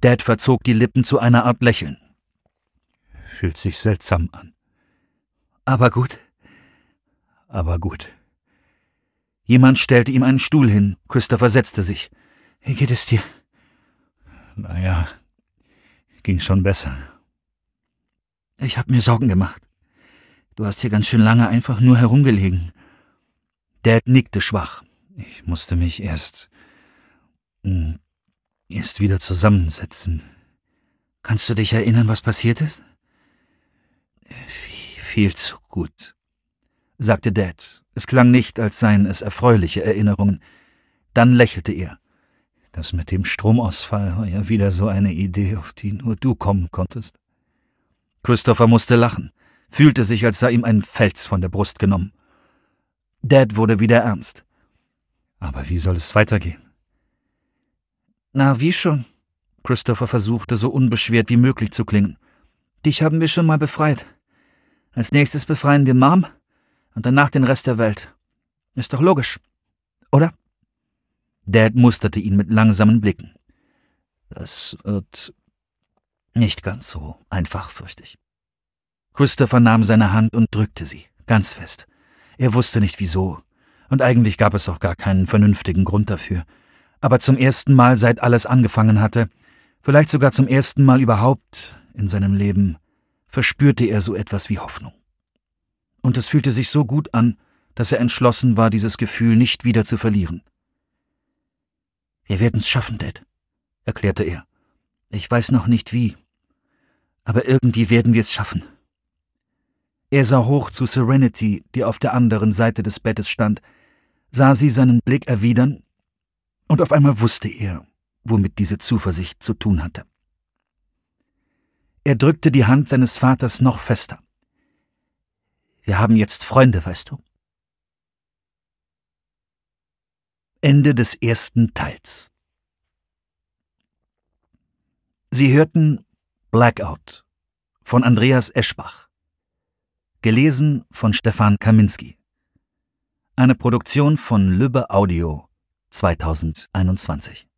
Dad verzog die Lippen zu einer Art Lächeln. Fühlt sich seltsam an. Aber gut. Aber gut. Jemand stellte ihm einen Stuhl hin. Christopher setzte sich. Wie geht es dir? Naja, ging schon besser. Ich habe mir Sorgen gemacht. Du hast hier ganz schön lange einfach nur herumgelegen. Dad nickte schwach. Ich musste mich erst wieder zusammensetzen. Kannst du dich erinnern, was passiert ist? Viel zu gut, sagte Dad. Es klang nicht, als seien es erfreuliche Erinnerungen. Dann lächelte er. Das mit dem Stromausfall war ja wieder so eine Idee, auf die nur du kommen konntest. Christopher musste lachen, fühlte sich, als sei ihm ein Fels von der Brust genommen. Dad wurde wieder ernst. Aber wie soll es weitergehen? Na, wie schon? Christopher versuchte, so unbeschwert wie möglich zu klingen. Dich haben wir schon mal befreit. Als nächstes befreien wir Mom und danach den Rest der Welt. Ist doch logisch, oder? Dad musterte ihn mit langsamen Blicken. Das wird nicht ganz so einfach, fürchte ich. Christopher nahm seine Hand und drückte sie, ganz fest. Er wusste nicht wieso, und eigentlich gab es auch gar keinen vernünftigen Grund dafür. Aber zum ersten Mal, seit alles angefangen hatte, vielleicht sogar zum ersten Mal überhaupt in seinem Leben, verspürte er so etwas wie Hoffnung. Und es fühlte sich so gut an, dass er entschlossen war, dieses Gefühl nicht wieder zu verlieren. Wir werden's schaffen, Dad, erklärte er. Ich weiß noch nicht wie, aber irgendwie werden wir es schaffen. Er sah hoch zu Serenity, die auf der anderen Seite des Bettes stand, sah sie seinen Blick erwidern, und auf einmal wusste er, womit diese Zuversicht zu tun hatte. Er drückte die Hand seines Vaters noch fester. Wir haben jetzt Freunde, weißt du? Ende des ersten Teils. Sie hörten Blackout von Andreas Eschbach. Gelesen von Stefan Kaminski. Eine Produktion von Lübbe Audio 2021.